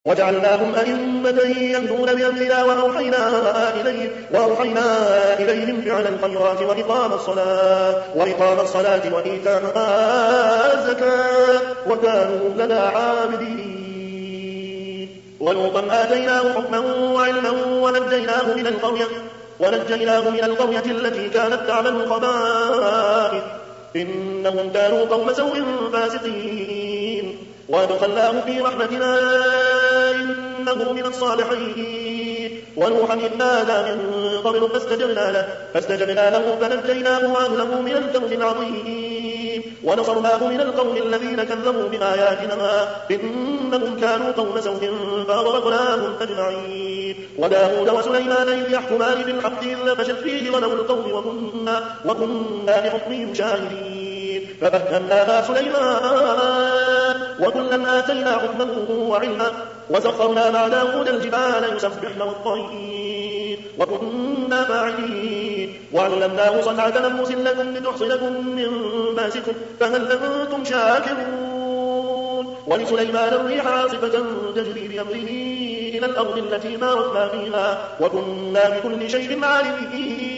وجعلناهم أئمة يهدون بأمرنا وأوحينا إليهم فعل الخيرات وإقام الصلاة وإيتاء الزكاة وكانوا لنا عابدين. ولوطا آتيناه حكما وعلما ونجيناه من القرية التي كانت تعمل الخبائث إنهم كانوا قوم سوء فاسقين. وأدخلناه في رحمتنا إنه من الصالحين. ونوحا إذ نادى من قبل فاستجبنا له فنجيناه وأهله من الكرب العظيم ونصرناه من القوم الذين كذبوا بآياتنا إنهم كانوا قوم سوء فأغرقناهم أجمعين. وداود وسليمان إذ يحكمان بالحق إذ نفشت فيه غنم القوم وكنا بحكمهم شاهدين. ففهمناها سليمان وكلا آتينا حكما وعلما وسخرنا مع داود الجبال يسبحن والطير وكنا فاعلين. وعلمناه صنعة لبوس لكم لتحصنكم من باسكم فهل أنتم شاكرون. ولسليمان الريح عاصفة تجري بأمره إلى الأرض التي باركنا فيها وكنا بكل شيء عالمين.